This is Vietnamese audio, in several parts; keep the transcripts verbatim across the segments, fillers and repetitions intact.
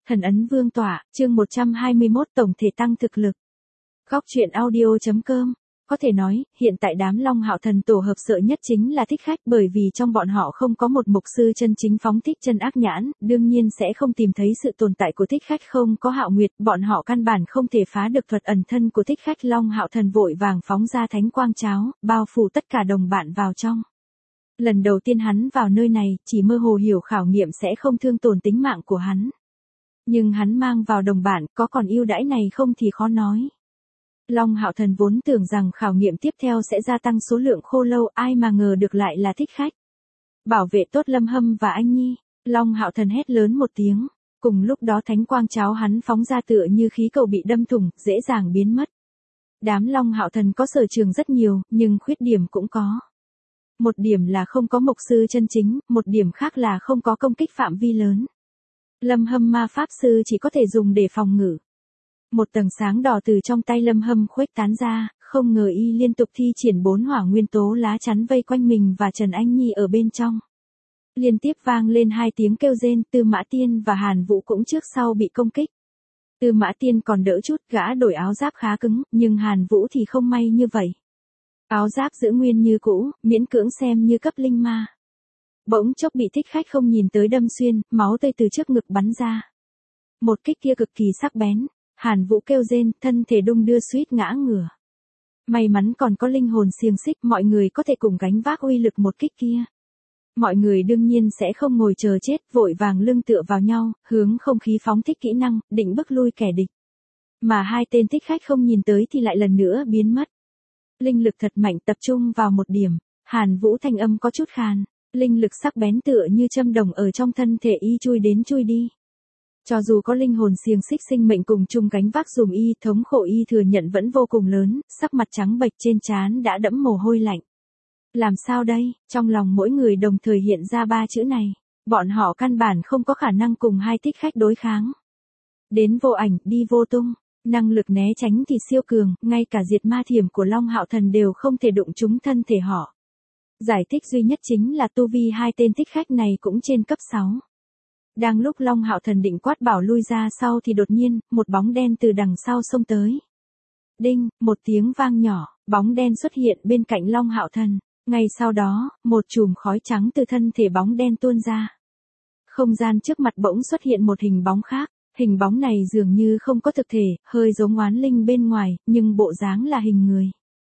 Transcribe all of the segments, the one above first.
Thần ấn vương tỏa, chương một trăm hai mươi mốt tổng thể tăng thực lực. Góc truyện audio.com. Có thể nói, hiện tại đám Long Hạo Thần tổ hợp sợ nhất chính là Thích Khách, bởi vì trong bọn họ không có một mục sư chân chính phóng thích chân ác nhãn, đương nhiên sẽ không tìm thấy sự tồn tại của Thích Khách. Không có Hạo Nguyệt, bọn họ căn bản không thể phá được thuật ẩn thân của Thích Khách. Long Hạo Thần vội vàng phóng ra thánh quang cháo, bao phủ tất cả đồng bạn vào trong. Lần đầu tiên hắn vào nơi này, chỉ mơ hồ hiểu khảo nghiệm sẽ không thương tổn tính mạng của hắn. Nhưng hắn mang vào đồng bạn, có còn ưu đãi này không thì khó nói. Long Hạo Thần vốn tưởng rằng khảo nghiệm tiếp theo sẽ gia tăng số lượng khô lâu, ai mà ngờ được lại là Thích Khách. Bảo vệ tốt Lâm Hâm và anh Nhi, Long Hạo Thần hét lớn một tiếng, cùng lúc đó thánh quang cháo hắn phóng ra tựa như khí cầu bị đâm thủng, dễ dàng biến mất. Đám Long Hạo Thần có sở trường rất nhiều, nhưng khuyết điểm cũng có. Một điểm là không có mục sư chân chính, một điểm khác là không có công kích phạm vi lớn. Lâm Hâm ma pháp sư chỉ có thể dùng để phòng ngự. Một tầng sáng đỏ từ trong tay Lâm Hâm khuếch tán ra, không ngờ y liên tục thi triển bốn hỏa nguyên tố lá chắn vây quanh mình và Trần Anh Nhi ở bên trong. Liên tiếp vang lên hai tiếng kêu rên, Tư Mã Tiên và Hàn Vũ cũng trước sau bị công kích. Tư Mã Tiên còn đỡ chút, gã đổi áo giáp khá cứng, nhưng Hàn Vũ thì không may như vậy. Áo giáp giữ nguyên như cũ, miễn cưỡng xem như cấp linh ma. Bỗng chốc bị Thích Khách không nhìn tới đâm xuyên, máu tươi từ trước ngực bắn ra. Một kích kia cực kỳ sắc bén, Hàn Vũ kêu rên, thân thể đung đưa suýt ngã ngửa. May mắn còn có linh hồn xiềng xích, mọi người có thể cùng gánh vác uy lực một kích kia. Mọi người đương nhiên sẽ không ngồi chờ chết, vội vàng lưng tựa vào nhau, hướng không khí phóng thích kỹ năng, định bức lui kẻ địch. Mà hai tên Thích Khách không nhìn tới thì lại lần nữa biến mất. Linh lực thật mạnh tập trung vào một điểm, Hàn Vũ thanh âm có chút khàn, linh lực sắc bén tựa như châm đồng ở trong thân thể y chui đến chui đi. Cho dù có linh hồn xiềng xích sinh mệnh cùng chung gánh vác dùm y, thống khổ y thừa nhận vẫn vô cùng lớn, sắc mặt trắng bệch trên trán đã đẫm mồ hôi lạnh. Làm sao đây? Trong lòng mỗi người đồng thời hiện ra ba chữ này, bọn họ căn bản không có khả năng cùng hai Thích Khách đối kháng. Đến vô ảnh, đi vô tung. Năng lực né tránh thì siêu cường, ngay cả diệt ma thiểm của Long Hạo Thần đều không thể đụng trúng thân thể họ. Giải thích duy nhất chính là tu vi hai tên Thích Khách này cũng trên cấp sáu. Đang lúc Long Hạo Thần định quát bảo lui ra sau thì đột nhiên, một bóng đen từ đằng sau xông tới. Đinh, một tiếng vang nhỏ, bóng đen xuất hiện bên cạnh Long Hạo Thần. Ngay sau đó, một chùm khói trắng từ thân thể bóng đen tuôn ra. Không gian trước mặt bỗng xuất hiện một hình bóng khác. Hình bóng này dường như không có thực thể, hơi giống oán linh bên ngoài, nhưng bộ dáng là hình người.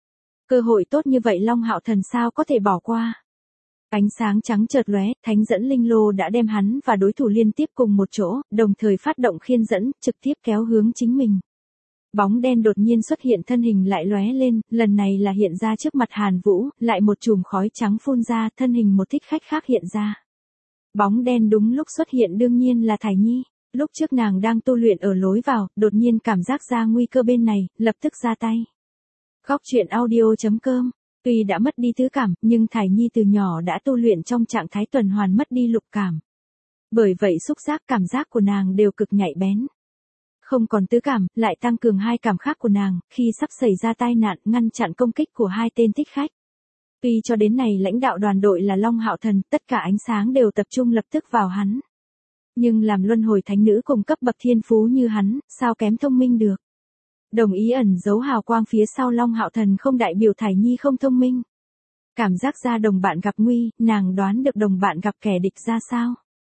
Cơ hội tốt như vậy Long Hạo Thần sao có thể bỏ qua. Ánh sáng trắng chợt lóe, thánh dẫn linh lô đã đem hắn và đối thủ liên tiếp cùng một chỗ, đồng thời phát động khiên dẫn, trực tiếp kéo hướng chính mình. Bóng đen đột nhiên xuất hiện, thân hình lại lóe lên, lần này là hiện ra trước mặt Hàn Vũ, lại một chùm khói trắng phun ra, thân hình một Thích Khách khác hiện ra. Bóng đen đúng lúc xuất hiện đương nhiên là Thải Nhi. Lúc trước nàng đang tu luyện ở lối vào, đột nhiên cảm giác ra nguy cơ bên này, lập tức ra tay. Góc truyện audio.com. Tuy đã mất đi tứ cảm, nhưng Thải Nhi từ nhỏ đã tu luyện trong trạng thái tuần hoàn mất đi lục cảm. Bởi vậy xúc giác cảm giác của nàng đều cực nhạy bén. Không còn tứ cảm, lại tăng cường hai cảm khác của nàng, khi sắp xảy ra tai nạn ngăn chặn công kích của hai tên Thích Khách. Tuy cho đến này lãnh đạo đoàn đội là Long Hạo Thần, tất cả ánh sáng đều tập trung lập tức vào hắn. Nhưng làm luân hồi thánh nữ cùng cấp bậc thiên phú như hắn, sao kém thông minh được. Đồng ý ẩn giấu hào quang phía sau Long Hạo Thần không đại biểu Thải Nhi không thông minh. Cảm giác ra đồng bạn gặp nguy, nàng đoán được đồng bạn gặp kẻ địch ra sao.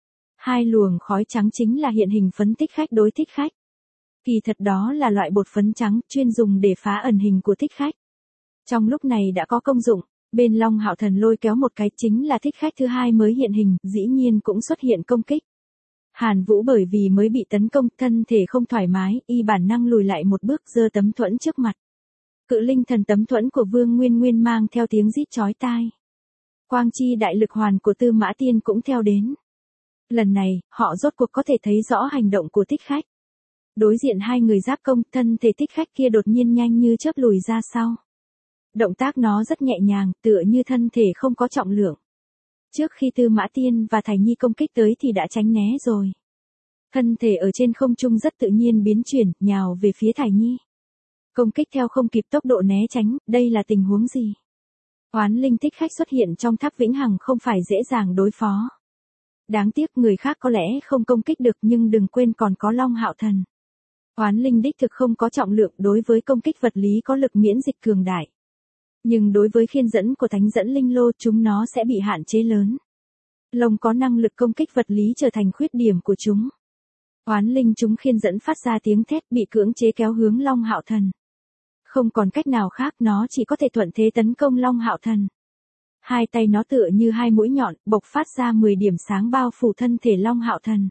Hai luồng khói trắng chính là hiện hình phấn Thích Khách đối Thích Khách. Kỳ thật đó là loại bột phấn trắng chuyên dùng để phá ẩn hình của Thích Khách. Trong lúc này đã có công dụng, bên Long Hạo Thần lôi kéo một cái chính là Thích Khách thứ hai mới hiện hình, dĩ nhiên cũng xuất hiện công kích. Hàn Vũ bởi vì mới bị tấn công, thân thể không thoải mái, y bản năng lùi lại một bước, giơ tấm thuẫn trước mặt. Cự linh thần tấm thuẫn của Vương Nguyên Nguyên mang theo tiếng rít chói tai. Quang chi đại lực hoàn của Tư Mã Tiên cũng theo đến. Lần này, họ rốt cuộc có thể thấy rõ hành động của Thích Khách. Đối diện hai người giáp công, thân thể Thích Khách kia đột nhiên nhanh như chớp lùi ra sau. Động tác nó rất nhẹ nhàng, tựa như thân thể không có trọng lượng. Trước khi Tư Mã Tiên và Thải Nhi công kích tới thì đã tránh né rồi. Thân thể ở trên không trung rất tự nhiên biến chuyển, nhào về phía Thải Nhi. Công kích theo không kịp tốc độ né tránh, đây là tình huống gì? Oán linh Thích Khách xuất hiện trong tháp vĩnh hằng không phải dễ dàng đối phó. Đáng tiếc người khác có lẽ không công kích được nhưng đừng quên còn có Long Hạo Thần. Oán linh đích thực không có trọng lượng đối với công kích vật lý có lực miễn dịch cường đại. Nhưng đối với khiên dẫn của thánh dẫn linh lô chúng nó sẽ bị hạn chế lớn. Lông có năng lực công kích vật lý trở thành khuyết điểm của chúng. Oán linh chúng khiên dẫn phát ra tiếng thét bị cưỡng chế kéo hướng Long Hạo Thần. Không còn cách nào khác nó chỉ có thể thuận thế tấn công Long Hạo Thần. Hai tay nó tựa như hai mũi nhọn bộc phát ra mười điểm sáng bao phủ thân thể Long Hạo Thần.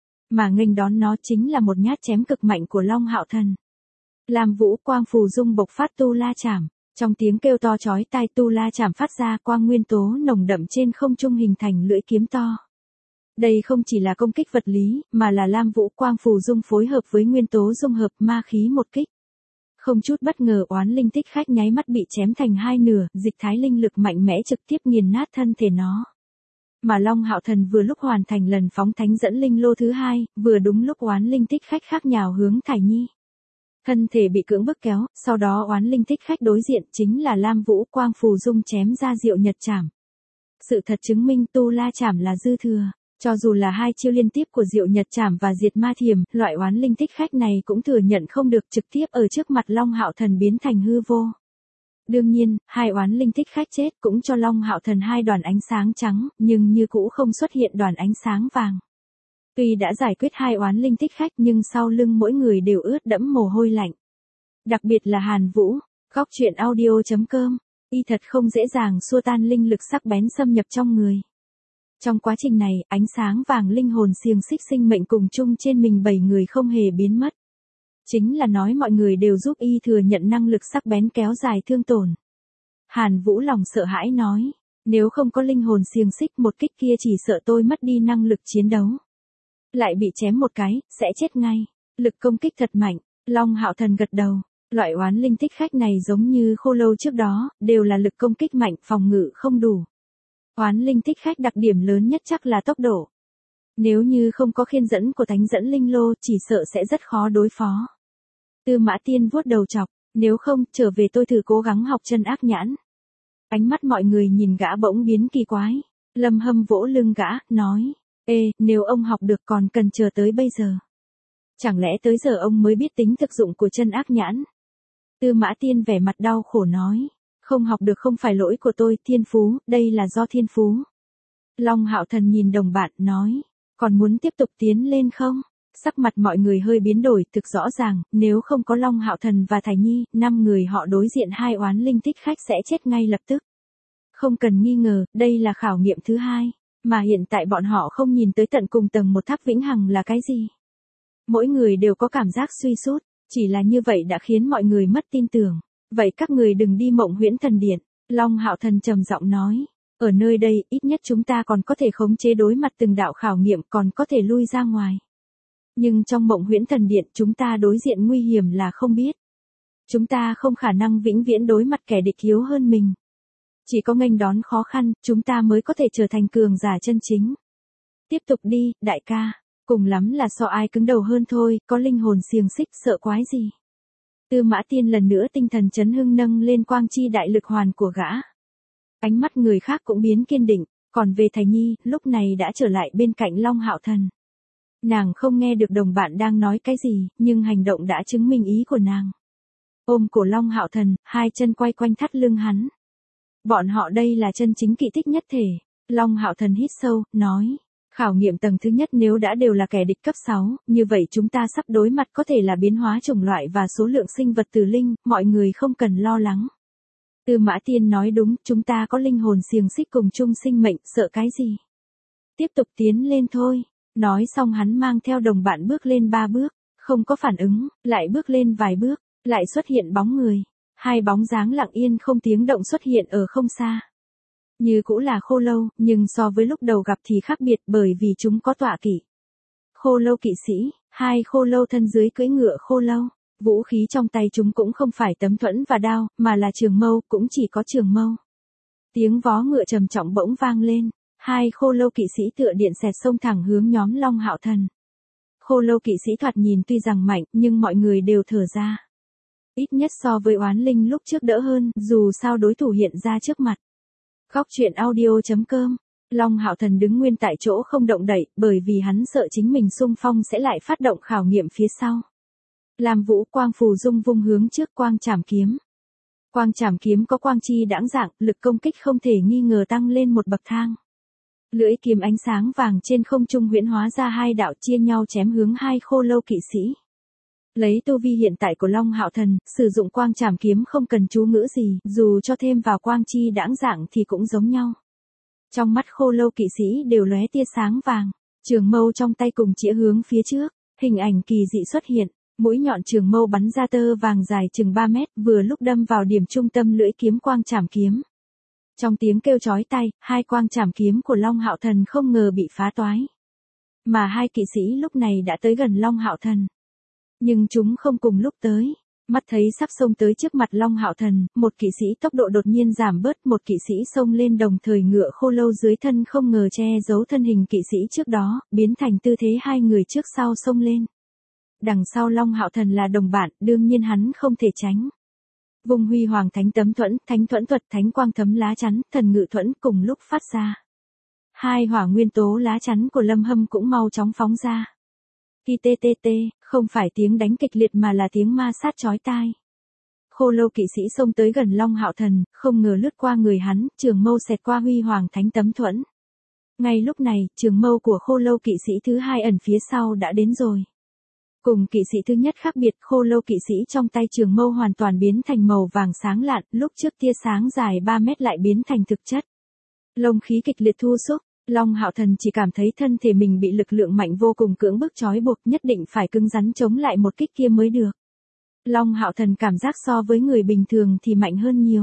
Mà nghênh đón nó chính là một nhát chém cực mạnh của Long Hạo Thần. Lam Vũ Quang Phù Dung bộc phát Tu La Chảm. Trong tiếng kêu to chói tai Tu La Chảm phát ra quang nguyên tố nồng đậm trên không trung hình thành lưỡi kiếm to. Đây không chỉ là công kích vật lý, mà là Lam Vũ Quang Phù Dung phối hợp với nguyên tố dung hợp ma khí một kích. Không chút bất ngờ oán linh thích khách nháy mắt bị chém thành hai nửa, dịch thái linh lực mạnh mẽ trực tiếp nghiền nát thân thể nó. Mà Long Hạo Thần vừa lúc hoàn thành lần phóng thánh dẫn linh lô thứ hai, vừa đúng lúc oán linh thích khách khác nhào hướng Thải Nhi. Thân thể bị cưỡng bức kéo, sau đó oán linh thích khách đối diện chính là Lam Vũ Quang Phù Dung chém ra Diệu Nhật Chảm. Sự thật chứng minh Tu La Chảm là dư thừa. Cho dù là hai chiêu liên tiếp của Diệu Nhật Chảm và Diệt Ma Thiểm, loại oán linh thích khách này cũng thừa nhận không được trực tiếp ở trước mặt Long Hạo Thần biến thành hư vô. Đương nhiên, hai oán linh thích khách chết cũng cho Long Hạo Thần hai đoàn ánh sáng trắng, nhưng như cũ không xuất hiện đoàn ánh sáng vàng. Tuy đã giải quyết hai oán linh thích khách nhưng sau lưng mỗi người đều ướt đẫm mồ hôi lạnh. Đặc biệt là Hàn Vũ, góc truyện audio chấm com, y thật không dễ dàng xua tan linh lực sắc bén xâm nhập trong người. Trong quá trình này, ánh sáng vàng linh hồn xiềng xích sinh mệnh cùng chung trên mình bảy người không hề biến mất. Chính là nói mọi người đều giúp y thừa nhận năng lực sắc bén kéo dài thương tổn. Hàn Vũ lòng sợ hãi nói, nếu không có linh hồn xiềng xích một kích kia chỉ sợ tôi mất đi năng lực chiến đấu. Lại bị chém một cái, sẽ chết ngay. Lực công kích thật mạnh, Long Hạo Thần gật đầu. Loại oán linh thích khách này giống như khô lâu trước đó, đều là lực công kích mạnh, phòng ngự không đủ. Oán linh thích khách đặc điểm lớn nhất chắc là tốc độ. Nếu như không có khiên dẫn của thánh dẫn linh lô chỉ sợ sẽ rất khó đối phó. Tư Mã Tiên vuốt đầu chọc, nếu không trở về tôi thử cố gắng học chân ác nhãn. Ánh mắt mọi người nhìn gã bỗng biến kỳ quái. Lâm Hâm vỗ lưng gã, nói, ê, nếu ông học được còn cần chờ tới bây giờ. Chẳng lẽ tới giờ ông mới biết tính thực dụng của chân ác nhãn? Tư Mã Tiên vẻ mặt đau khổ nói. Không học được không phải lỗi của tôi, thiên phú, đây là do thiên phú. Long Hạo Thần nhìn đồng bạn, nói, còn muốn tiếp tục tiến lên không? Sắc mặt mọi người hơi biến đổi, thực rõ ràng, nếu không có Long Hạo Thần và Thải Nhi, năm người họ đối diện hai oán linh thích khách sẽ chết ngay lập tức. Không cần nghi ngờ, đây là khảo nghiệm thứ hai, mà hiện tại bọn họ không nhìn tới tận cùng tầng một tháp vĩnh hằng là cái gì. Mỗi người đều có cảm giác suy sút, chỉ là như vậy đã khiến mọi người mất tin tưởng. Vậy các người đừng đi Mộng Huyễn Thần Điện, Long Hạo Thần trầm giọng nói, ở nơi đây ít nhất chúng ta còn có thể khống chế đối mặt từng đạo khảo nghiệm, còn có thể lui ra ngoài. Nhưng trong Mộng Huyễn Thần Điện chúng ta đối diện nguy hiểm là không biết. Chúng ta không khả năng vĩnh viễn đối mặt kẻ địch yếu hơn mình. Chỉ có nghênh đón khó khăn, chúng ta mới có thể trở thành cường giả chân chính. Tiếp tục đi, đại ca, cùng lắm là so ai cứng đầu hơn thôi, có linh hồn xiềng xích sợ quái gì. Tư Mã Tiên lần nữa tinh thần chấn hưng nâng lên quang chi đại lực hoàn của gã. Ánh mắt người khác cũng biến kiên định, còn về Thải Nhi, lúc này đã trở lại bên cạnh Long Hạo Thần. Nàng không nghe được đồng bạn đang nói cái gì, nhưng hành động đã chứng minh ý của nàng. Ôm cổ Long Hạo Thần, hai chân quay quanh thắt lưng hắn. Bọn họ đây là chân chính kỵ thích nhất thể. Long Hạo Thần hít sâu, nói. Khảo nghiệm tầng thứ nhất nếu đã đều là kẻ địch cấp sáu, như vậy chúng ta sắp đối mặt có thể là biến hóa chủng loại và số lượng sinh vật tử linh, mọi người không cần lo lắng. Tư Mã Tiên nói đúng, chúng ta có linh hồn xiềng xích cùng chung sinh mệnh, sợ cái gì? Tiếp tục tiến lên thôi. Nói xong hắn mang theo đồng bạn bước lên ba bước, không có phản ứng, lại bước lên vài bước, lại xuất hiện bóng người. Hai bóng dáng lặng yên không tiếng động xuất hiện ở không xa. Như cũ là khô lâu, nhưng so với lúc đầu gặp thì khác biệt bởi vì chúng có tọa kỵ. Khô lâu kỵ sĩ, hai khô lâu thân dưới cưỡi ngựa khô lâu. Vũ khí trong tay chúng cũng không phải tấm thuẫn và đao, mà là trường mâu, cũng chỉ có trường mâu. Tiếng vó ngựa trầm trọng bỗng vang lên, hai khô lâu kỵ sĩ tựa điện xẹt xông thẳng hướng nhóm Long Hạo Thần. Khô lâu kỵ sĩ thoạt nhìn tuy rằng mạnh, nhưng mọi người đều thở ra. Ít nhất so với oán linh lúc trước đỡ hơn, dù sao đối thủ hiện ra trước mặt. Góc truyện audio chấm com Long Hạo Thần đứng nguyên tại chỗ không động đậy, bởi vì hắn sợ chính mình xung phong sẽ lại phát động khảo nghiệm phía sau. Lam Vũ Quang Phù Dung vung hướng trước quang trảm kiếm. Quang trảm kiếm có quang chi đãng dạng, lực công kích không thể nghi ngờ tăng lên một bậc thang. Lưỡi kiếm ánh sáng vàng trên không trung huyễn hóa ra hai đạo chia nhau chém hướng hai khô lâu kỵ sĩ. Lấy tu vi hiện tại của Long Hạo Thần, sử dụng quang trảm kiếm không cần chú ngữ gì, dù cho thêm vào quang chi đãng dạng thì cũng giống nhau. Trong mắt khô lâu kỵ sĩ đều lóe tia sáng vàng, trường mâu trong tay cùng chĩa hướng phía trước, hình ảnh kỳ dị xuất hiện, mũi nhọn trường mâu bắn ra tơ vàng dài chừng ba mét, vừa lúc đâm vào điểm trung tâm lưỡi kiếm quang trảm kiếm. Trong tiếng kêu chói tai, hai quang trảm kiếm của Long Hạo Thần không ngờ bị phá toái. Mà hai kỵ sĩ lúc này đã tới gần Long Hạo Thần. Nhưng chúng không cùng lúc tới. Mắt thấy sắp xông tới trước mặt Long Hạo Thần, một kỵ sĩ tốc độ đột nhiên giảm bớt, một kỵ sĩ xông lên đồng thời ngựa khô lâu dưới thân không ngờ che giấu thân hình kỵ sĩ trước đó, biến thành tư thế hai người trước sau xông lên. Đằng sau Long Hạo Thần là đồng bạn, đương nhiên hắn không thể tránh. Vùng huy hoàng thánh tấm thuẫn, thánh thuẫn thuật, thánh quang thấm lá chắn, thần ngự thuẫn cùng lúc phát ra. Hai hỏa nguyên tố lá chắn của Lâm Hâm cũng mau chóng phóng ra. Ti tê tê tê, không phải tiếng đánh kịch liệt mà là tiếng ma sát chói tai. Khô lâu kỵ sĩ xông tới gần Long Hạo Thần, không ngờ lướt qua người hắn, trường mâu xẹt qua huy hoàng thánh tấm thuẫn. Ngay lúc này, trường mâu của khô lâu kỵ sĩ thứ hai ẩn phía sau đã đến rồi. Cùng kỵ sĩ thứ nhất khác biệt, khô lâu kỵ sĩ trong tay trường mâu hoàn toàn biến thành màu vàng sáng lạn, lúc trước tia sáng dài ba mét lại biến thành thực chất. Lông khí kịch liệt thu xúc, Long Hạo Thần chỉ cảm thấy thân thể mình bị lực lượng mạnh vô cùng cưỡng bức trói buộc, nhất định phải cứng rắn chống lại một kích kia mới được. Long Hạo Thần cảm giác so với người bình thường thì mạnh hơn nhiều.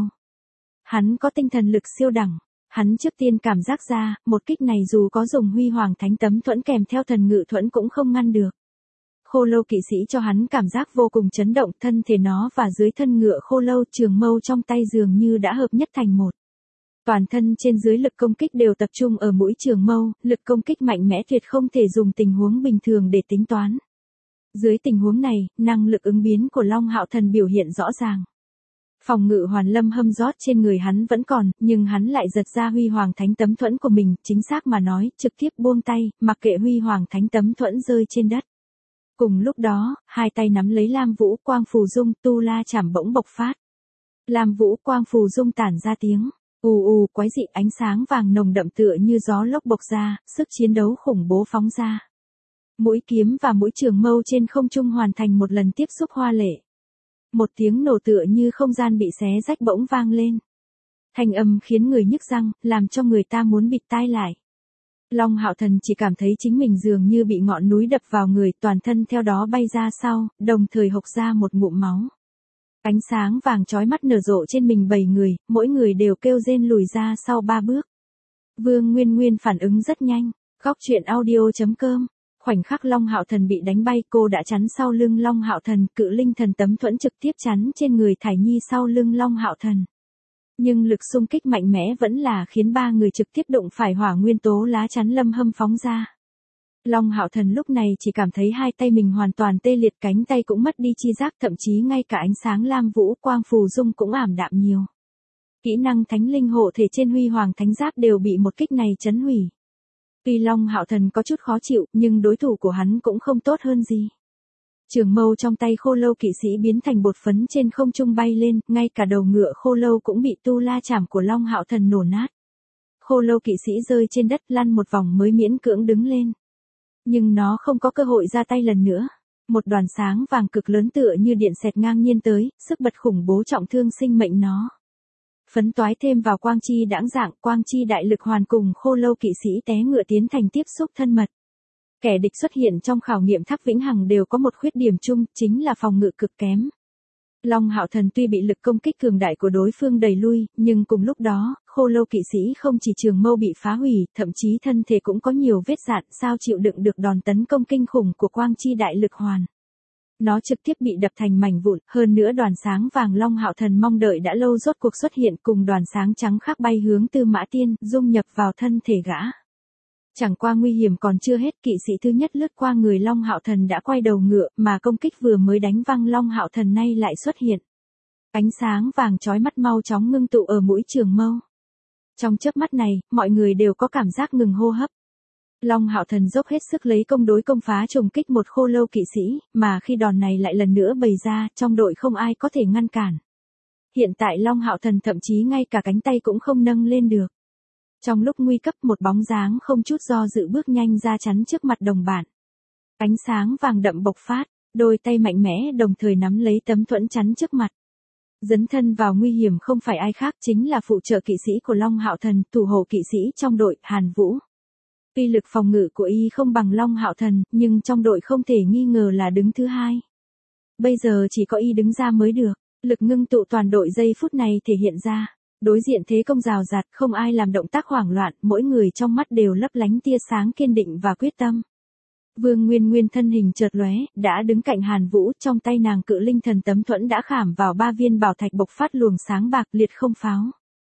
Hắn có tinh thần lực siêu đẳng, hắn trước tiên cảm giác ra, một kích này dù có dùng huy hoàng thánh tấm thuẫn kèm theo thần ngự thuẫn cũng không ngăn được. Khô lâu kỵ sĩ cho hắn cảm giác vô cùng chấn động, thân thể nó và dưới thân ngựa khô lâu trường mâu trong tay dường như đã hợp nhất thành một. Toàn thân trên dưới lực công kích đều tập trung ở mũi trường mâu, lực công kích mạnh mẽ tuyệt không thể dùng tình huống bình thường để tính toán. Dưới tình huống này, năng lực ứng biến của Long Hạo Thần biểu hiện rõ ràng. Phòng ngự hoàn Lâm Hâm rót trên người hắn vẫn còn, nhưng hắn lại giật ra huy hoàng thánh tấm thuẫn của mình, chính xác mà nói, trực tiếp buông tay, mặc kệ huy hoàng thánh tấm thuẫn rơi trên đất. Cùng lúc đó, hai tay nắm lấy Lam Vũ Quang Phù Dung, tu la chảm bỗng bộc phát. Lam Vũ Quang Phù Dung tản ra tiếng ù ù quái dị, ánh sáng vàng nồng đậm tựa như gió lốc bộc ra, sức chiến đấu khủng bố phóng ra. Mũi kiếm và mũi trường mâu trên không trung hoàn thành một lần tiếp xúc hoa lệ. Một tiếng nổ tựa như không gian bị xé rách bỗng vang lên. Thanh âm khiến người nhức răng, làm cho người ta muốn bịt tai lại. Long Hạo Thần chỉ cảm thấy chính mình dường như bị ngọn núi đập vào người, toàn thân theo đó bay ra sau, đồng thời hộc ra một ngụm máu. Ánh sáng vàng chói mắt nở rộ trên mình bảy người, mỗi người đều kêu rên lùi ra sau ba bước. Vương Nguyên Nguyên phản ứng rất nhanh, góc truyện audio chấm com. Khoảnh khắc Long Hạo Thần bị đánh bay, cô đã chắn sau lưng Long Hạo Thần, cự linh thần tấm thuẫn trực tiếp chắn trên người Thải Nhi sau lưng Long Hạo Thần. Nhưng lực xung kích mạnh mẽ vẫn là khiến ba người trực tiếp đụng phải hỏa nguyên tố lá chắn Lâm Hâm phóng ra. Long Hạo Thần lúc này chỉ cảm thấy hai tay mình hoàn toàn tê liệt, cánh tay cũng mất đi chi giác, thậm chí ngay cả ánh sáng Lam Vũ Quang Phù Dung cũng ảm đạm nhiều. Kỹ năng thánh linh hộ thể trên huy hoàng thánh giáp đều bị một kích này chấn hủy. Tuy Long Hạo Thần có chút khó chịu, nhưng đối thủ của hắn cũng không tốt hơn gì. Trường mâu trong tay khô lâu kỵ sĩ biến thành bột phấn trên không trung bay lên, ngay cả đầu ngựa khô lâu cũng bị tu la chảm của Long Hạo Thần nổ nát. Khô lâu kỵ sĩ rơi trên đất lăn một vòng mới miễn cưỡng đứng lên. Nhưng nó không có cơ hội ra tay lần nữa. Một đoàn sáng vàng cực lớn tựa như điện xẹt ngang nhiên tới, sức bật khủng bố trọng thương sinh mệnh nó. Phấn toái thêm vào quang chi đãng dạng, quang chi đại lực hoàn cùng khô lâu kỵ sĩ té ngựa tiến thành tiếp xúc thân mật. Kẻ địch xuất hiện trong khảo nghiệm tháp vĩnh hằng đều có một khuyết điểm chung, chính là phòng ngự cực kém. Long Hạo Thần tuy bị lực công kích cường đại của đối phương đẩy lui, nhưng cùng lúc đó, khô lâu kỵ sĩ không chỉ trường mâu bị phá hủy, thậm chí thân thể cũng có nhiều vết rạn, sao chịu đựng được đòn tấn công kinh khủng của quang chi đại lực hoàn. Nó trực tiếp bị đập thành mảnh vụn, hơn nữa đoàn sáng vàng Long Hạo Thần mong đợi đã lâu rốt cuộc xuất hiện cùng đoàn sáng trắng khác bay hướng Tư Mã Tiên, dung nhập vào thân thể gã. Chẳng qua nguy hiểm còn chưa hết, kỵ sĩ thứ nhất lướt qua người Long Hạo Thần đã quay đầu ngựa, mà công kích vừa mới đánh văng Long Hạo Thần nay lại xuất hiện. Ánh sáng vàng chói mắt mau chóng ngưng tụ ở mũi trường mâu. Trong chớp mắt này, mọi người đều có cảm giác ngừng hô hấp. Long Hạo Thần dốc hết sức lấy công đối công phá trùng kích một khô lâu kỵ sĩ, mà khi đòn này lại lần nữa bày ra, trong đội không ai có thể ngăn cản. Hiện tại Long Hạo Thần thậm chí ngay cả cánh tay cũng không nâng lên được. Trong lúc nguy cấp, một bóng dáng không chút do dự bước nhanh ra chắn trước mặt đồng bạn. Ánh sáng vàng đậm bộc phát, đôi tay mạnh mẽ đồng thời nắm lấy tấm thuẫn chắn trước mặt. Dấn thân vào nguy hiểm không phải ai khác, chính là phụ trợ kỵ sĩ của Long Hạo Thần, thủ hộ kỵ sĩ trong đội, Hàn Vũ. Tuy lực phòng ngự của y không bằng Long Hạo Thần, nhưng trong đội không thể nghi ngờ là đứng thứ hai. Bây giờ chỉ có y đứng ra mới được, lực ngưng tụ toàn đội giây phút này thể hiện ra. Đối diện thế công rào rạt, không ai làm động tác hoảng loạn, mỗi người trong mắt đều lấp lánh tia sáng kiên định và quyết tâm. Vương Nguyên Nguyên thân hình chợt lóe, đã đứng cạnh Hàn Vũ, trong tay nàng cự linh thần tấm thuẫn đã khảm vào ba viên bảo thạch bộc phát luồng sáng bạc liệt không pháo.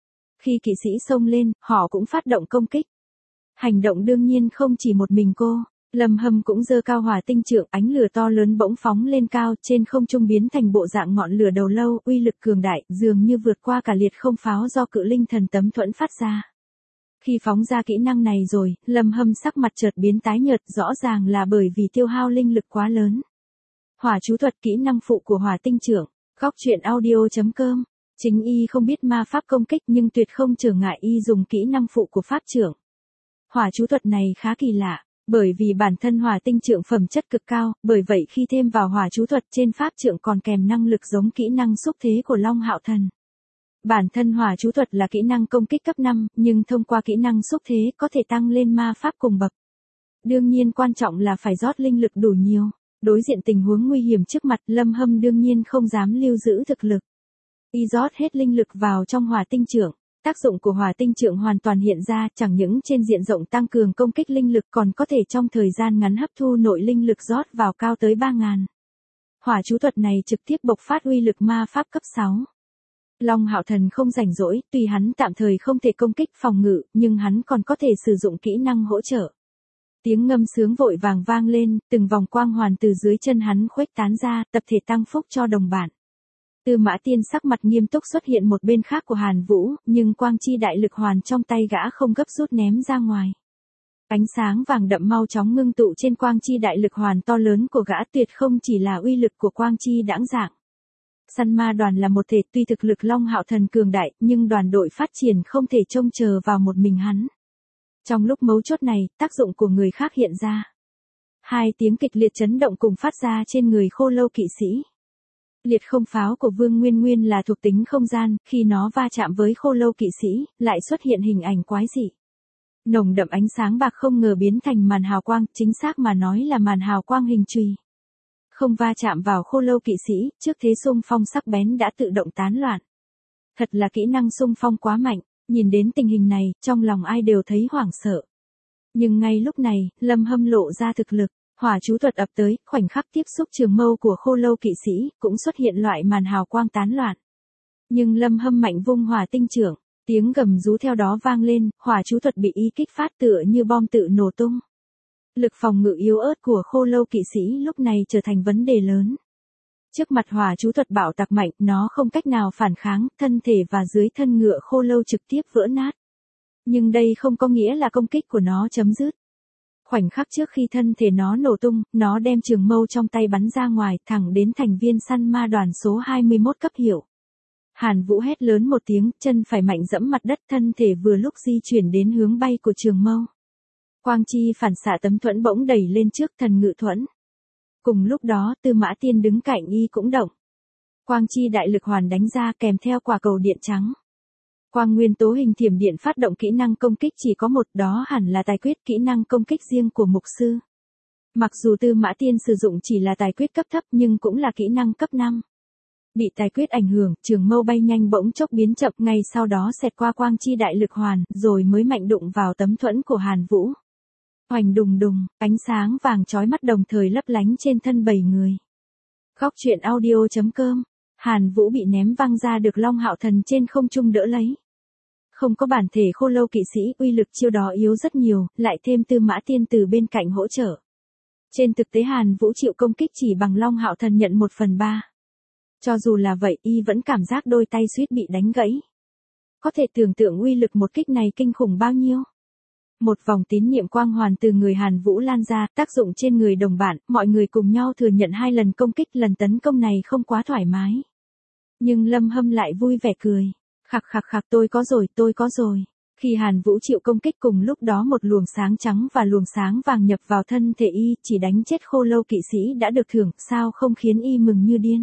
Khi kỵ sĩ xông lên, họ cũng phát động công kích. Hành động đương nhiên không chỉ một mình cô, Lâm Hâm cũng giơ cao hỏa tinh trượng, ánh lửa to lớn bỗng phóng lên cao, trên không trung biến thành bộ dạng ngọn lửa đầu lâu, uy lực cường đại, dường như vượt qua cả liệt không pháo do cự linh thần tấm thuẫn phát ra. Khi phóng ra kỹ năng này rồi, Lâm Hâm sắc mặt chợt biến tái nhợt, rõ ràng là bởi vì tiêu hao linh lực quá lớn. Hỏa chú thuật, kỹ năng phụ của hỏa tinh trượng. Góc truyện audio chấm com. Chính y không biết ma pháp công kích nhưng tuyệt không trở ngại y dùng kỹ năng phụ của pháp trưởng. Hỏa chú thuật này khá kỳ lạ, bởi vì bản thân hỏa tinh trượng phẩm chất cực cao, bởi vậy khi thêm vào hỏa chú thuật trên pháp trượng còn kèm năng lực giống kỹ năng xúc thế của Long Hạo Thần. Bản thân hỏa chú thuật là kỹ năng công kích cấp năm, nhưng thông qua kỹ năng xúc thế có thể tăng lên ma pháp cùng bậc. Đương nhiên quan trọng là phải rót linh lực đủ nhiều. Đối diện tình huống nguy hiểm trước mặt, Lâm Hâm đương nhiên không dám lưu giữ thực lực. Y rót hết linh lực vào trong hỏa tinh trượng. Tác dụng của hỏa tinh trượng hoàn toàn hiện ra, chẳng những trên diện rộng tăng cường công kích linh lực còn có thể trong thời gian ngắn hấp thu nội linh lực rót vào cao tới ba ngàn. Hỏa chú thuật này trực tiếp bộc phát uy lực ma pháp cấp sáu. Long Hạo Thần không rảnh rỗi, tuy hắn tạm thời không thể công kích phòng ngự, nhưng hắn còn có thể sử dụng kỹ năng hỗ trợ. Tiếng ngâm sướng vội vàng vang lên, từng vòng quang hoàn từ dưới chân hắn khuếch tán ra, tập thể tăng phúc cho đồng bạn. Tư Mã Tiên sắc mặt nghiêm túc xuất hiện một bên khác của Hàn Vũ, nhưng quang chi đại lực hoàn trong tay gã không gấp rút ném ra ngoài. Ánh sáng vàng đậm mau chóng ngưng tụ trên quang chi đại lực hoàn to lớn của gã, tuyệt không chỉ là uy lực của quang chi đãng dạng. Săn ma đoàn là một thể, tuy thực lực Long Hạo Thần cường đại, nhưng đoàn đội phát triển không thể trông chờ vào một mình hắn. Trong lúc mấu chốt này, tác dụng của người khác hiện ra. Hai tiếng kịch liệt chấn động cùng phát ra trên người khô lâu kỵ sĩ. Liệt không pháo của Vương Nguyên Nguyên là thuộc tính không gian, khi nó va chạm với khô lâu kỵ sĩ, lại xuất hiện hình ảnh quái dị. Nồng đậm ánh sáng bạc không ngờ biến thành màn hào quang, chính xác mà nói là màn hào quang hình chùy. Không va chạm vào khô lâu kỵ sĩ, trước thế xung phong sắc bén đã tự động tán loạn. Thật là kỹ năng xung phong quá mạnh, nhìn đến tình hình này, trong lòng ai đều thấy hoảng sợ. Nhưng ngay lúc này, Lâm Hâm lộ ra thực lực. Hỏa chú thuật ập tới, khoảnh khắc tiếp xúc trường mâu của khô lâu kỵ sĩ, cũng xuất hiện loại màn hào quang tán loạn. Nhưng Lâm Hâm mạnh vung hỏa tinh trượng, tiếng gầm rú theo đó vang lên, hỏa chú thuật bị y kích phát tựa như bom tự nổ tung. Lực phòng ngự yếu ớt của khô lâu kỵ sĩ lúc này trở thành vấn đề lớn. Trước mặt hỏa chú thuật bạo tạc mạnh, nó không cách nào phản kháng, thân thể và dưới thân ngựa khô lâu trực tiếp vỡ nát. Nhưng đây không có nghĩa là công kích của nó chấm dứt. Khoảnh khắc trước khi thân thể nó nổ tung, nó đem trường mâu trong tay bắn ra ngoài, thẳng đến thành viên săn ma đoàn số hai mươi mốt cấp hiệu. Hàn Vũ hét lớn một tiếng, chân phải mạnh dẫm mặt đất, thân thể vừa lúc di chuyển đến hướng bay của trường mâu. Quang chi phản xạ tấm thuẫn bỗng đẩy lên trước, thần ngự thuẫn. Cùng lúc đó, Tư Mã Tiên đứng cạnh y cũng động. Quang chi đại lực hoàn đánh ra kèm theo quả cầu điện trắng. Quang nguyên tố hình thiểm điện phát động kỹ năng công kích chỉ có một, đó hẳn là tài quyết, kỹ năng công kích riêng của mục sư. Mặc dù Tư Mã Tiên sử dụng chỉ là tài quyết cấp thấp nhưng cũng là kỹ năng cấp năm. Bị tài quyết ảnh hưởng, trường mâu bay nhanh bỗng chốc biến chậm, ngay sau đó xẹt qua quang chi đại lực hoàn, rồi mới mạnh đụng vào tấm thuẫn của Hàn Vũ. Hoành đùng đùng, ánh sáng vàng chói mắt đồng thời lấp lánh trên thân bảy người. Góc truyện audio chấm com. Hàn Vũ bị ném văng ra được Long Hạo Thần trên không trung đỡ lấy. Không có bản thể khô lâu kỵ sĩ, uy lực chiêu đó yếu rất nhiều, lại thêm Tư Mã Tiên từ bên cạnh hỗ trợ. Trên thực tế Hàn Vũ chịu công kích chỉ bằng Long Hạo Thần nhận một phần ba. Cho dù là vậy, y vẫn cảm giác đôi tay suýt bị đánh gãy. Có thể tưởng tượng uy lực một kích này kinh khủng bao nhiêu. Một vòng tín niệm quang hoàn từ người Hàn Vũ lan ra, tác dụng trên người đồng bạn, mọi người cùng nhau thừa nhận hai lần công kích, lần tấn công này không quá thoải mái. Nhưng Lâm Hâm lại vui vẻ cười. Khặc khặc khặc, tôi có rồi, tôi có rồi. Khi Hàn Vũ chịu công kích cùng lúc đó một luồng sáng trắng và luồng sáng vàng nhập vào thân thể y, chỉ đánh chết Khô Lâu kỵ sĩ đã được thưởng, sao không khiến y mừng như điên.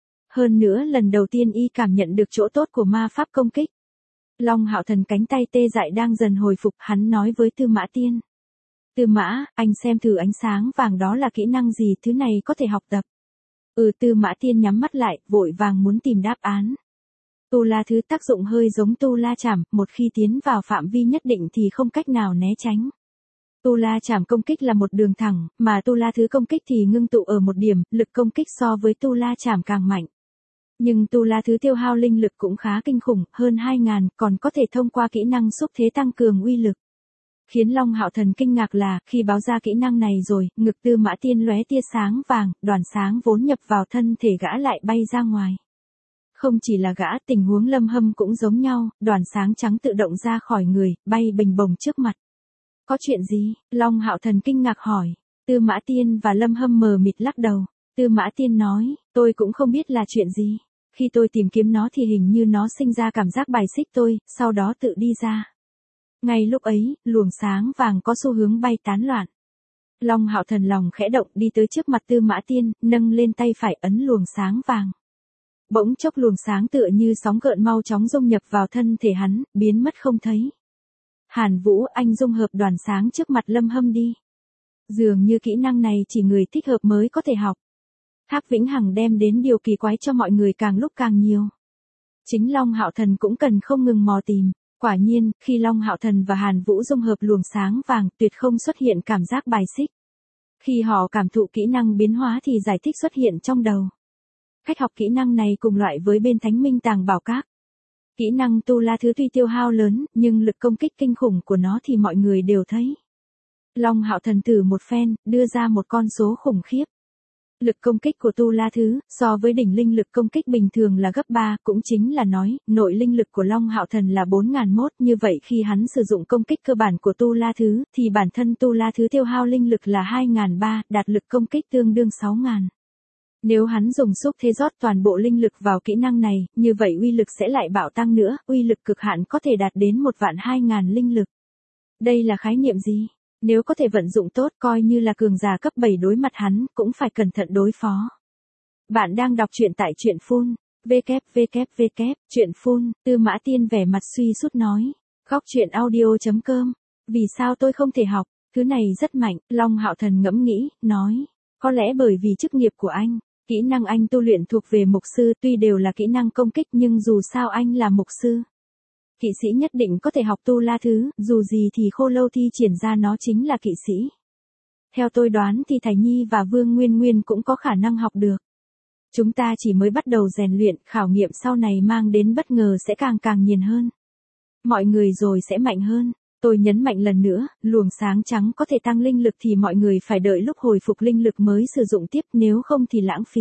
Hơn nữa lần đầu tiên y cảm nhận được chỗ tốt của ma pháp công kích. Long Hạo Thần cánh tay tê dại đang dần hồi phục, hắn nói với Tư Mã Tiên. Tư Mã, anh xem thử ánh sáng vàng đó là kỹ năng gì, thứ này có thể học tập. Ừ, Tư Mã Tiên nhắm mắt lại, vội vàng muốn tìm đáp án. Tu La Thứ tác dụng hơi giống Tu La Chảm, một khi tiến vào phạm vi nhất định thì không cách nào né tránh. Tu La Chảm công kích là một đường thẳng, mà Tu La Thứ công kích thì ngưng tụ ở một điểm, lực công kích so với Tu La Chảm càng mạnh. Nhưng Tu La Thứ tiêu hao linh lực cũng khá kinh khủng, hơn hai ngàn, còn có thể thông qua kỹ năng xúc thế tăng cường uy lực. Khiến Long Hạo Thần kinh ngạc là, khi báo ra kỹ năng này rồi, ngực Tư Mã Tiên lóe tia sáng vàng, đoàn sáng vốn nhập vào thân thể gã lại bay ra ngoài. Không chỉ là gã, tình huống Lâm Hâm cũng giống nhau, đoàn sáng trắng tự động ra khỏi người, bay bềnh bồng trước mặt. Có chuyện gì? Long Hạo Thần kinh ngạc hỏi. Tư Mã Tiên và Lâm Hâm mờ mịt lắc đầu. Tư Mã Tiên nói, tôi cũng không biết là chuyện gì. Khi tôi tìm kiếm nó thì hình như nó sinh ra cảm giác bài xích tôi, sau đó tự đi ra. Ngay lúc ấy, luồng sáng vàng có xu hướng bay tán loạn. Long Hạo Thần lòng khẽ động đi tới trước mặt Tư Mã Tiên, nâng lên tay phải ấn luồng sáng vàng. Bỗng chốc luồng sáng tựa như sóng gợn mau chóng dung nhập vào thân thể hắn, biến mất không thấy. Hàn Vũ, anh dung hợp đoàn sáng trước mặt Lâm Hâm đi. Dường như kỹ năng này chỉ người thích hợp mới có thể học. Thác Vĩnh Hằng đem đến điều kỳ quái cho mọi người càng lúc càng nhiều. Chính Long Hạo Thần cũng cần không ngừng mò tìm. Quả nhiên, khi Long Hạo Thần và Hàn Vũ dung hợp luồng sáng vàng, tuyệt không xuất hiện cảm giác bài xích. Khi họ cảm thụ kỹ năng biến hóa thì giải thích xuất hiện trong đầu. Cách học kỹ năng này cùng loại với bên Thánh Minh Tàng Bảo Các. Kỹ năng Tu La Thứ tuy tiêu hao lớn, nhưng lực công kích kinh khủng của nó thì mọi người đều thấy. Long Hạo Thần thử một phen, đưa ra một con số khủng khiếp. Lực công kích của Tu La Thứ, so với đỉnh linh lực công kích bình thường là gấp ba, cũng chính là nói, nội linh lực của Long Hạo Thần là bốn nghìn mốt, như vậy khi hắn sử dụng công kích cơ bản của Tu La Thứ, thì bản thân Tu La Thứ tiêu hao linh lực là hai nghìn ba, đạt lực công kích tương đương sáu nghìn. Nếu hắn dùng xúc thế rót toàn bộ linh lực vào kỹ năng này, như vậy uy lực sẽ lại bạo tăng nữa, uy lực cực hạn có thể đạt đến một vạn hai nghìn linh lực. Đây là khái niệm gì? Nếu có thể vận dụng tốt coi như là cường giả cấp bảy đối mặt hắn, cũng phải cẩn thận đối phó. Bạn đang đọc truyện tại truyện phun, www, truyện phun, Tư Mã Tiên vẻ mặt suy sút nói. Góc truyện audio chấm com, vì sao tôi không thể học, thứ này rất mạnh, Long Hạo Thần ngẫm nghĩ, nói. Có lẽ bởi vì chức nghiệp của anh, kỹ năng anh tu luyện thuộc về mục sư, tuy đều là kỹ năng công kích nhưng dù sao anh là mục sư. Kỵ sĩ nhất định có thể học Tu La Thứ, dù gì thì Khô Lâu thi triển ra nó chính là kỵ sĩ. Theo tôi đoán thì Thải Nhi và Vương Nguyên Nguyên cũng có khả năng học được. Chúng ta chỉ mới bắt đầu rèn luyện, khảo nghiệm sau này mang đến bất ngờ sẽ càng càng nhiều hơn. Mọi người rồi sẽ mạnh hơn. Tôi nhấn mạnh lần nữa, luồng sáng trắng có thể tăng linh lực thì mọi người phải đợi lúc hồi phục linh lực mới sử dụng tiếp, nếu không thì lãng phí.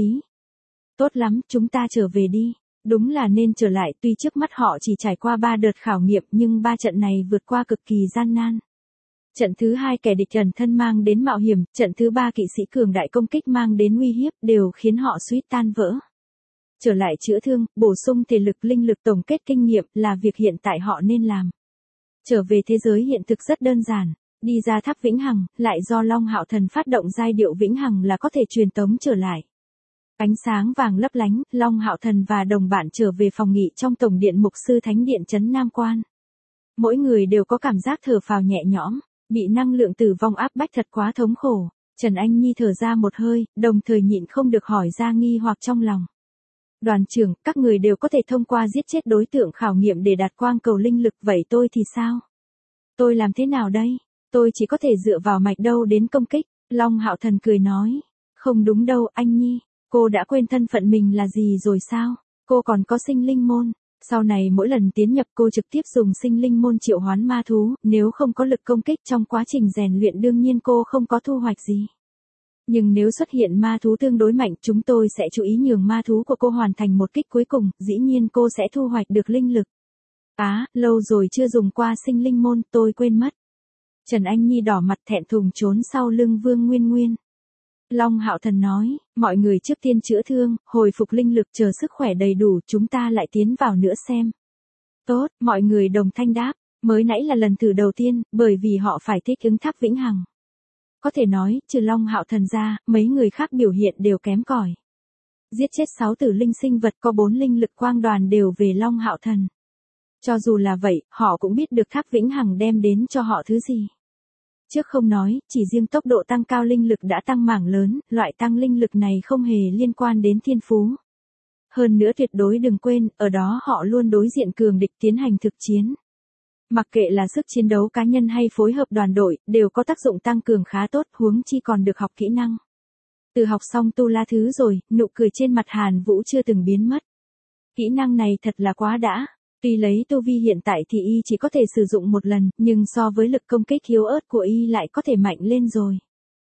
Tốt lắm, chúng ta trở về đi. Đúng là nên trở lại, tuy trước mắt họ chỉ trải qua ba đợt khảo nghiệm nhưng ba trận này vượt qua cực kỳ gian nan. Trận thứ hai kẻ địch ẩn thân mang đến mạo hiểm, trận thứ ba kỵ sĩ cường đại công kích mang đến uy hiếp, đều khiến họ suýt tan vỡ. Trở lại chữa thương, bổ sung thể lực linh lực tổng kết kinh nghiệm là việc hiện tại họ nên làm. Trở về thế giới hiện thực rất đơn giản, đi ra tháp Vĩnh Hằng, lại do Long Hạo Thần phát động giai điệu Vĩnh Hằng là có thể truyền tống trở lại. Ánh sáng vàng lấp lánh, Long Hạo Thần và đồng bạn trở về phòng nghỉ trong tổng điện mục sư thánh điện trấn Nam Quan. Mỗi người đều có cảm giác thở phào nhẹ nhõm, bị năng lượng tử vong áp bách thật quá thống khổ. Trần Anh Nhi thở ra một hơi, đồng thời nhịn không được hỏi ra nghi hoặc trong lòng. Đoàn trưởng, các người đều có thể thông qua giết chết đối tượng khảo nghiệm để đạt quang cầu linh lực, vậy tôi thì sao? Tôi làm thế nào đây? Tôi chỉ có thể dựa vào mạch đâu đến công kích. Long Hạo Thần cười nói. Không đúng đâu, anh Nhi. Cô đã quên thân phận mình là gì rồi sao? Cô còn có sinh linh môn. Sau này mỗi lần tiến nhập cô trực tiếp dùng sinh linh môn triệu hoán ma thú, nếu không có lực công kích trong quá trình rèn luyện đương nhiên cô không có thu hoạch gì. Nhưng nếu xuất hiện ma thú tương đối mạnh, chúng tôi sẽ chú ý nhường ma thú của cô hoàn thành một kích cuối cùng, dĩ nhiên cô sẽ thu hoạch được linh lực. Á, lâu rồi chưa dùng qua sinh linh môn, tôi quên mất. Trần Anh Nhi đỏ mặt thẹn thùng trốn sau lưng Vương Nguyên Nguyên. Long Hạo Thần nói, mọi người trước tiên chữa thương, hồi phục linh lực, chờ sức khỏe đầy đủ chúng ta lại tiến vào nữa xem. Tốt, mọi người đồng thanh đáp, mới nãy là lần thử đầu tiên, bởi vì họ phải thích ứng Tháp Vĩnh Hằng. Có thể nói, trừ Long Hạo Thần ra, mấy người khác biểu hiện đều kém cỏi. Giết chết sáu tử linh sinh vật, có bốn linh lực quang đoàn đều về Long Hạo Thần. Cho dù là vậy, họ cũng biết được Tháp Vĩnh Hằng đem đến cho họ thứ gì. Trước không nói, chỉ riêng tốc độ tăng cao linh lực đã tăng mảng lớn, loại tăng linh lực này không hề liên quan đến thiên phú. Hơn nữa tuyệt đối đừng quên, ở đó họ luôn đối diện cường địch tiến hành thực chiến. Mặc kệ là sức chiến đấu cá nhân hay phối hợp đoàn đội, đều có tác dụng tăng cường khá tốt, huống chi còn được học kỹ năng. Từ học xong tu la thứ rồi, nụ cười trên mặt Hàn Vũ chưa từng biến mất. Kỹ năng này thật là quá đã. Tuy lấy tu vi hiện tại thì y chỉ có thể sử dụng một lần, nhưng so với lực công kích yếu ớt của y lại có thể mạnh lên rồi.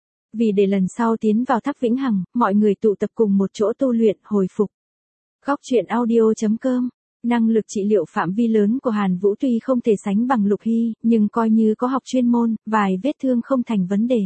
Vì để lần sau tiến vào Tháp Vĩnh Hằng, mọi người tụ tập cùng một chỗ tu luyện, hồi phục. Góc truyện audio chấm com. Năng lực trị liệu phạm vi lớn của Hàn Vũ tuy không thể sánh bằng Lục Hy, nhưng coi như có học chuyên môn, vài vết thương không thành vấn đề.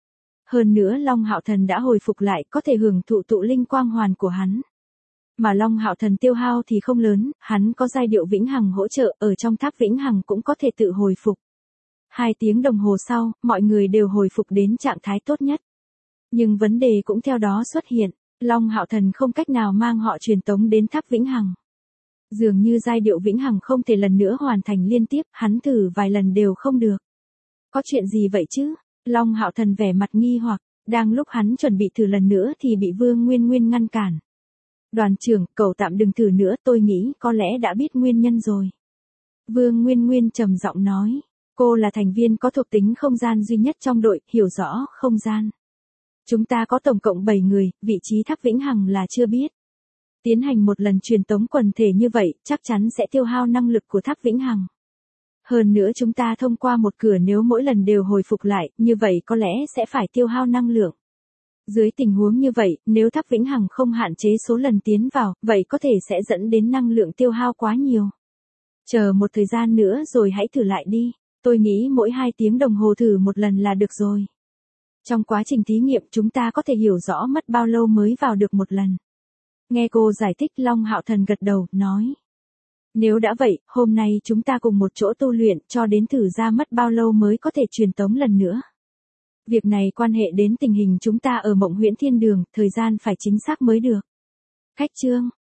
Hơn nữa Long Hạo Thần đã hồi phục lại, có thể hưởng thụ tụ linh quang hoàn của hắn. Mà Long Hạo Thần tiêu hao thì không lớn, hắn có giai điệu Vĩnh Hằng hỗ trợ, ở trong Tháp Vĩnh Hằng cũng có thể tự hồi phục. Hai tiếng đồng hồ sau, mọi người đều hồi phục đến trạng thái tốt nhất. Nhưng vấn đề cũng theo đó xuất hiện, Long Hạo Thần không cách nào mang họ truyền tống đến Tháp Vĩnh Hằng. Dường như giai điệu Vĩnh Hằng không thể lần nữa hoàn thành liên tiếp, hắn thử vài lần đều không được. Có chuyện gì vậy chứ? Long Hạo Thần vẻ mặt nghi hoặc, đang lúc hắn chuẩn bị thử lần nữa thì bị Vương Nguyên Nguyên ngăn cản. Đoàn trưởng, cậu tạm đừng thử nữa, tôi nghĩ có lẽ đã biết nguyên nhân rồi. Vương Nguyên Nguyên trầm giọng nói, cô là thành viên có thuộc tính không gian duy nhất trong đội, hiểu rõ không gian. Chúng ta có tổng cộng bảy người, vị trí Tháp Vĩnh Hằng là chưa biết. Tiến hành một lần truyền tống quần thể như vậy, chắc chắn sẽ tiêu hao năng lực của Tháp Vĩnh Hằng. Hơn nữa chúng ta thông qua một cửa, nếu mỗi lần đều hồi phục lại, như vậy có lẽ sẽ phải tiêu hao năng lượng. Dưới tình huống như vậy, nếu Tháp Vĩnh Hằng không hạn chế số lần tiến vào, vậy có thể sẽ dẫn đến năng lượng tiêu hao quá nhiều. Chờ một thời gian nữa rồi hãy thử lại đi, tôi nghĩ mỗi hai tiếng đồng hồ thử một lần là được rồi. Trong quá trình thí nghiệm chúng ta có thể hiểu rõ mất bao lâu mới vào được một lần. Nghe cô giải thích, Long Hạo Thần gật đầu, nói. Nếu đã vậy, hôm nay chúng ta cùng một chỗ tu luyện cho đến thử ra mất bao lâu mới có thể truyền tống lần nữa. Việc này quan hệ đến tình hình chúng ta ở Mộng Huyễn Thiên Đường, thời gian phải chính xác mới được. Khách chương.